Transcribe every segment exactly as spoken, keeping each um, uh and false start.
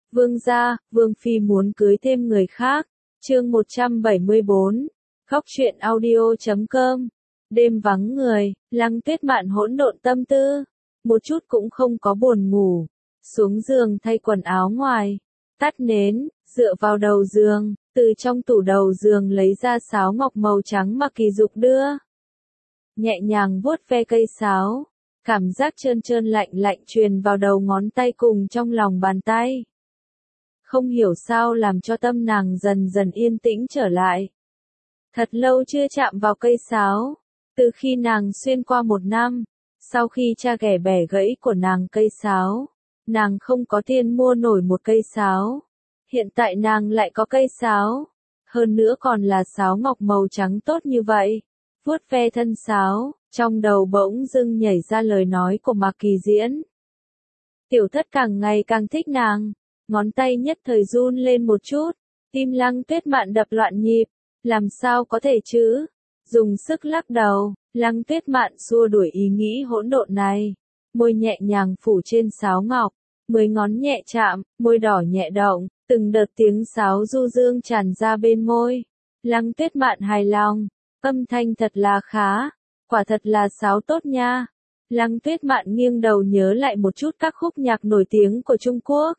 Vương gia, Vương Phi muốn cưới thêm người khác. Chương một trăm bảy mươi bốn. Khóc chuyện audio chấm com. Đêm vắng người, Lăng Tuyết Mạn hỗn độn tâm tư, một chút cũng không có buồn ngủ. Xuống giường thay quần áo ngoài, tắt nến, dựa vào đầu giường, từ trong tủ đầu giường lấy ra sáo ngọc màu trắng mà Kỳ Dục đưa. Nhẹ nhàng vuốt ve cây sáo, cảm giác trơn trơn lạnh lạnh truyền vào đầu ngón tay cùng trong lòng bàn tay. Không hiểu sao làm cho tâm nàng dần dần yên tĩnh trở lại. Thật lâu chưa chạm vào cây sáo, từ khi nàng xuyên qua một năm, sau khi cha ghẻ bẻ gãy của nàng cây sáo, nàng không có tiền mua nổi một cây sáo. Hiện tại nàng lại có cây sáo, hơn nữa còn là sáo ngọc màu trắng tốt như vậy. Vuốt ve thân sáo, trong đầu bỗng dưng nhảy ra lời nói của Mạc Kỳ Diễn. Tiểu thất càng ngày càng thích nàng, ngón tay nhất thời run lên một chút, tim Lăng Tuyết Mạn đập loạn nhịp, làm sao có thể chứ? Dùng sức lắc đầu, Lăng Tuyết Mạn xua đuổi ý nghĩ hỗn độn này, môi nhẹ nhàng phủ trên sáo ngọc, mười ngón nhẹ chạm, môi đỏ nhẹ động, từng đợt tiếng sáo du dương tràn ra bên môi. Lăng Tuyết Mạn hài lòng, âm thanh thật là khá, quả thật là sáo tốt nha. Lăng Tuyết Mạn nghiêng đầu nhớ lại một chút các khúc nhạc nổi tiếng của Trung Quốc.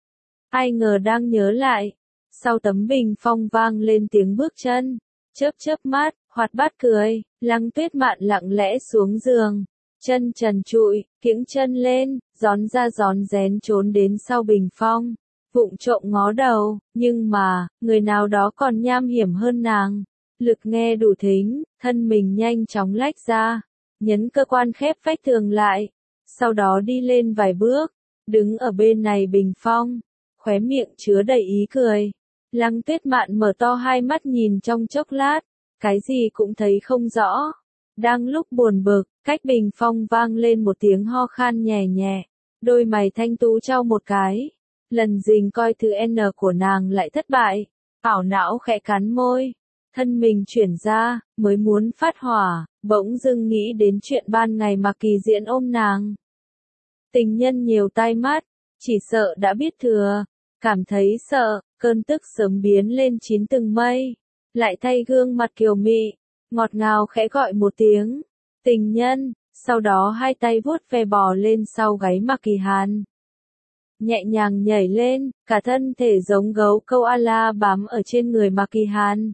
Ai ngờ đang nhớ lại, sau tấm bình phong vang lên tiếng bước chân, chớp chớp mắt, hoạt bát cười, Lăng Tuyết Mạn lặng lẽ xuống giường, chân trần trụi, kiễng chân lên, gión ra gión rén trốn đến sau bình phong, vụng trộm ngó đầu, nhưng mà, người nào đó còn nham hiểm hơn nàng. Lực nghe đủ thính, thân mình nhanh chóng lách ra, nhấn cơ quan khép vách tường lại, sau đó đi lên vài bước, đứng ở bên này bình phong, khóe miệng chứa đầy ý cười. Lăng Tuyết Mạn mở to hai mắt nhìn trong chốc lát, cái gì cũng thấy không rõ. Đang lúc buồn bực, cách bình phong vang lên một tiếng ho khan nhẹ nhẹ, đôi mày thanh tú trao một cái. Lần dình coi thứ N của nàng lại thất bại, ảo não khẽ cắn môi. Thân mình chuyển ra, mới muốn phát hỏa, bỗng dưng nghĩ đến chuyện ban ngày mà Kỳ Diễn ôm nàng. Tình nhân nhiều tai mắt, chỉ sợ đã biết thừa, cảm thấy sợ, cơn tức sớm biến lên chín tầng mây, lại thay gương mặt kiều mị, ngọt ngào khẽ gọi một tiếng, tình nhân, sau đó hai tay vuốt ve bò lên sau gáy Mạc Kỳ Hàn. Nhẹ nhàng nhảy lên, cả thân thể giống gấu câu a-la bám ở trên người Mạc Kỳ Hàn.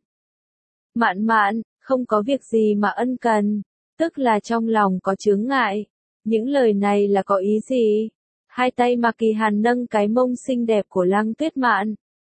Mạn mạn, không có việc gì mà ân cần, tức là trong lòng có chướng ngại. Những lời này là có ý gì? Hai tay Mạc Kỳ Hàn nâng cái mông xinh đẹp của Lăng Tuyết Mạn.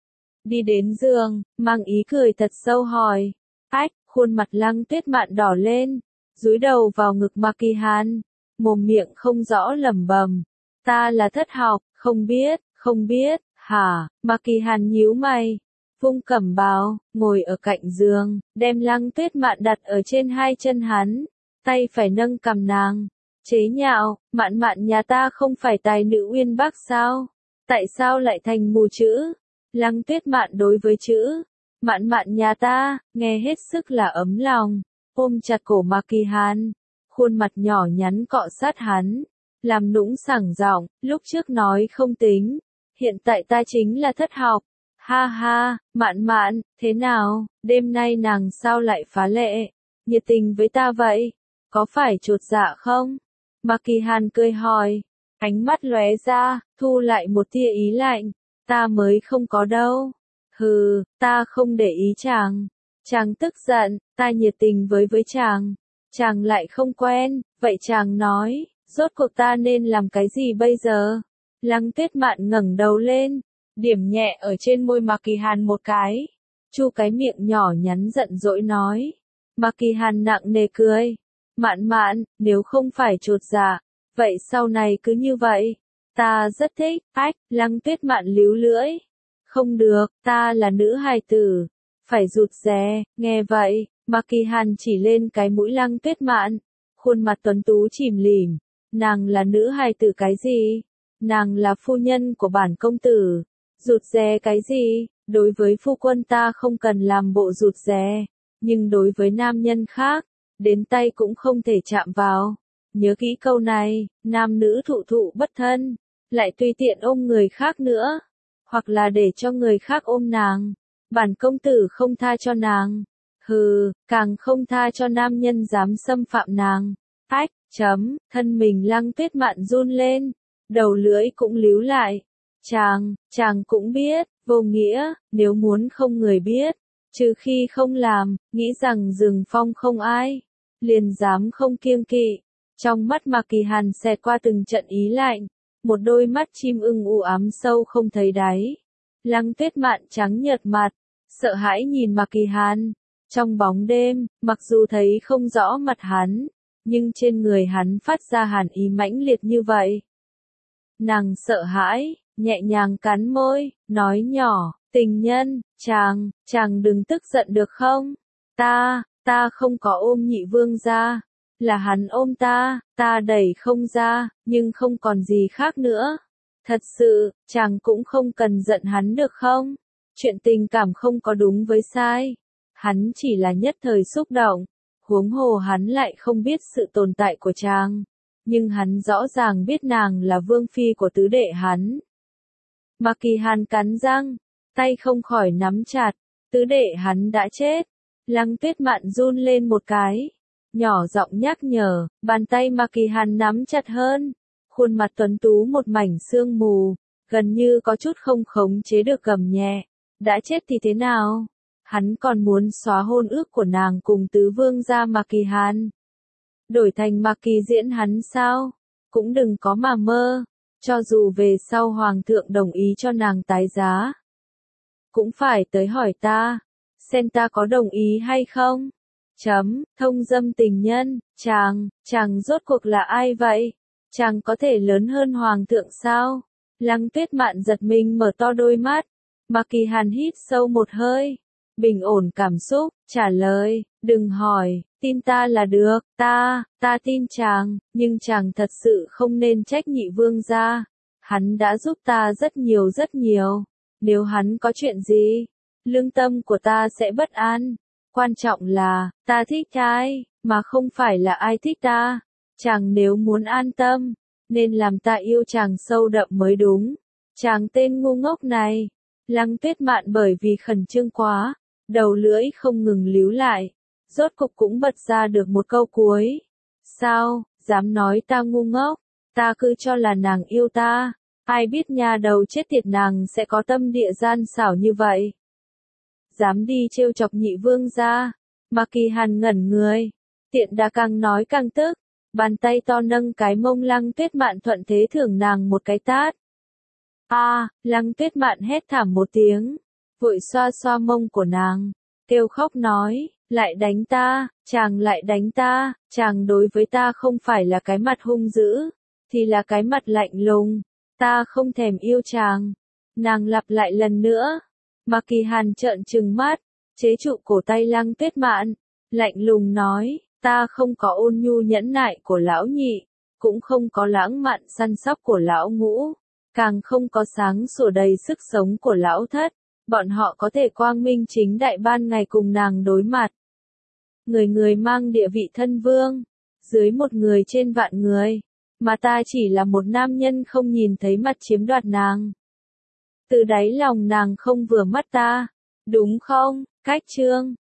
Đi đến giường, mang ý cười thật sâu hỏi. Ách, khuôn mặt Lăng Tuyết Mạn đỏ lên, dúi đầu vào ngực Mạc Kỳ Hàn, mồm miệng không rõ lẩm bẩm. Ta là thất học, không biết, không biết, hả? Mạc Kỳ Hàn nhíu mày. Vung cẩm bào, ngồi ở cạnh giường, đem Lăng Tuyết Mạn đặt ở trên hai chân hắn, tay phải nâng cằm nàng, chế nhạo, Mạn Mạn nhà ta không phải tài nữ uyên bác sao? Tại sao lại thành mù chữ? Lăng Tuyết Mạn đối với chữ, Mạn Mạn nhà ta, nghe hết sức là ấm lòng, ôm chặt cổ Mạc Kỳ Hàn, khuôn mặt nhỏ nhắn cọ sát hắn, làm nũng sảng giọng, lúc trước nói không tính, hiện tại ta chính là thất học. Ha ha, Mạn Mạn, thế nào, đêm nay nàng sao lại phá lệ, nhiệt tình với ta vậy, có phải chột dạ không? Mạc Kỳ Hàn cười hỏi, ánh mắt lóe ra, thu lại một tia ý lạnh, ta mới không có đâu. Hừ, ta không để ý chàng. Chàng tức giận, ta nhiệt tình với với chàng, chàng lại không quen, vậy chàng nói, rốt cuộc ta nên làm cái gì bây giờ? Lăng Tuyết Mạn ngẩng đầu lên, điểm nhẹ ở trên môi Mạc Kỳ Hàn một cái, chu cái miệng nhỏ nhắn giận dỗi nói. Mạc Kỳ Hàn nặng nề cười, Mạn Mạn, nếu không phải chột dạ, vậy sau này cứ như vậy, ta rất thích. Ách, Lăng Tuyết Mạn líu lưỡi, không được, ta là nữ hài tử, phải rụt rè. Nghe vậy, Mạc Kỳ Hàn chỉ lên cái mũi Lăng Tuyết Mạn, khuôn mặt tuấn tú chìm lìm, nàng là nữ hài tử cái gì? Nàng là phu nhân của bản công tử. Rụt rè cái gì? Đối với phu quân ta không cần làm bộ rụt rè, nhưng đối với nam nhân khác, đến tay cũng không thể chạm vào. Nhớ kỹ câu này, nam nữ thụ thụ bất thân, lại tùy tiện ôm người khác nữa. hoặc là để cho người khác ôm nàng. Bản công tử không tha cho nàng. Hừ, càng không tha cho nam nhân dám xâm phạm nàng. Ách, chấm, thân mình Lăng Tuyết Mạn run lên, đầu lưỡi cũng líu lại. Chàng, chàng cũng biết, vô nghĩa, nếu muốn không người biết, trừ khi không làm, nghĩ rằng rừng phong không ai, liền dám không kiêng kỵ. Trong mắt Mạc Kỳ Hàn xẹt qua từng trận ý lạnh, một đôi mắt chim ưng u ám sâu không thấy đáy. Lăng Tuyết Mạn trắng nhợt mặt, sợ hãi nhìn Mạc Kỳ Hàn. Trong bóng đêm, mặc dù thấy không rõ mặt hắn, nhưng trên người hắn phát ra hàn ý mãnh liệt như vậy. Nàng sợ hãi, nhẹ nhàng cắn môi, nói nhỏ, tình nhân, chàng, chàng đừng tức giận được không? Ta, ta không có ôm nhị vương ra, là hắn ôm ta, ta đẩy không ra, nhưng không còn gì khác nữa. Thật sự, chàng cũng không cần giận hắn được không? Chuyện tình cảm không có đúng với sai. Hắn chỉ là nhất thời xúc động, huống hồ hắn lại không biết sự tồn tại của chàng. Nhưng hắn rõ ràng biết nàng là vương phi của tứ đệ hắn. Mạc Kỳ Hàn cắn răng, tay không khỏi nắm chặt, tứ đệ hắn đã chết. Lăng Tuyết Mạn run lên một cái, nhỏ giọng nhắc nhở, bàn tay Mạc Kỳ Hàn nắm chặt hơn. Khuôn mặt tuấn tú một mảnh sương mù, gần như có chút không khống chế được gầm nhẹ. Đã chết thì thế nào? Hắn còn muốn xóa hôn ước của nàng cùng tứ vương gia Mạc Kỳ Hàn. Đổi thành Mạc Kỳ Diễn hắn sao? Cũng đừng có mà mơ. Cho dù về sau hoàng thượng đồng ý cho nàng tái giá, cũng phải tới hỏi ta, xem ta có đồng ý hay không. Chấm, thông dâm tình nhân, chàng, chàng rốt cuộc là ai vậy? Chàng có thể lớn hơn hoàng thượng sao? Lăng Tuyết Mạn giật mình mở to đôi mắt. Mạc Kỳ Hàn hít sâu một hơi, bình ổn cảm xúc, trả lời, đừng hỏi, tin ta là được, ta, ta tin chàng, nhưng chàng thật sự không nên trách nhị vương gia. Hắn đã giúp ta rất nhiều rất nhiều, nếu hắn có chuyện gì, lương tâm của ta sẽ bất an. Quan trọng là, ta thích ai, mà không phải là ai thích ta. Chàng nếu muốn an tâm, nên làm ta yêu chàng sâu đậm mới đúng. Chàng tên ngu ngốc này. Lăng Tuyết Mạn bởi vì khẩn trương quá, đầu lưỡi không ngừng líu lại, rốt cục cũng bật ra được một câu cuối. Sao, dám nói ta ngu ngốc, ta cứ cho là nàng yêu ta, ai biết nhà đầu chết tiệt nàng sẽ có tâm địa gian xảo như vậy. Dám đi trêu chọc nhị vương gia. Mạc Kỳ Hàn ngẩn người, tiện đà càng nói càng tức, bàn tay to nâng cái mông Lăng Tuyết Mạn thuận thế thưởng nàng một cái tát. A, à, Lăng Tuyết Mạn hét thảm một tiếng, vội xoa xoa mông của nàng, kêu khóc nói, lại đánh ta, chàng lại đánh ta, chàng đối với ta không phải là cái mặt hung dữ, thì là cái mặt lạnh lùng, ta không thèm yêu chàng. Nàng lặp lại lần nữa. Mạc Kỳ Hàn trợn trừng mắt, chế trụ cổ tay Lăng Tuyết Mạn, lạnh lùng nói, ta không có ôn nhu nhẫn nại của lão nhị, cũng không có lãng mạn săn sóc của lão ngũ, càng không có sáng sủa đầy sức sống của lão thất. Bọn họ có thể quang minh chính đại ban ngày cùng nàng đối mặt. Người người mang địa vị thân vương, dưới một người trên vạn người, mà ta chỉ là một nam nhân không nhìn thấy mặt chiếm đoạt nàng. Từ đáy lòng nàng không vừa mắt ta, đúng không? Cách chương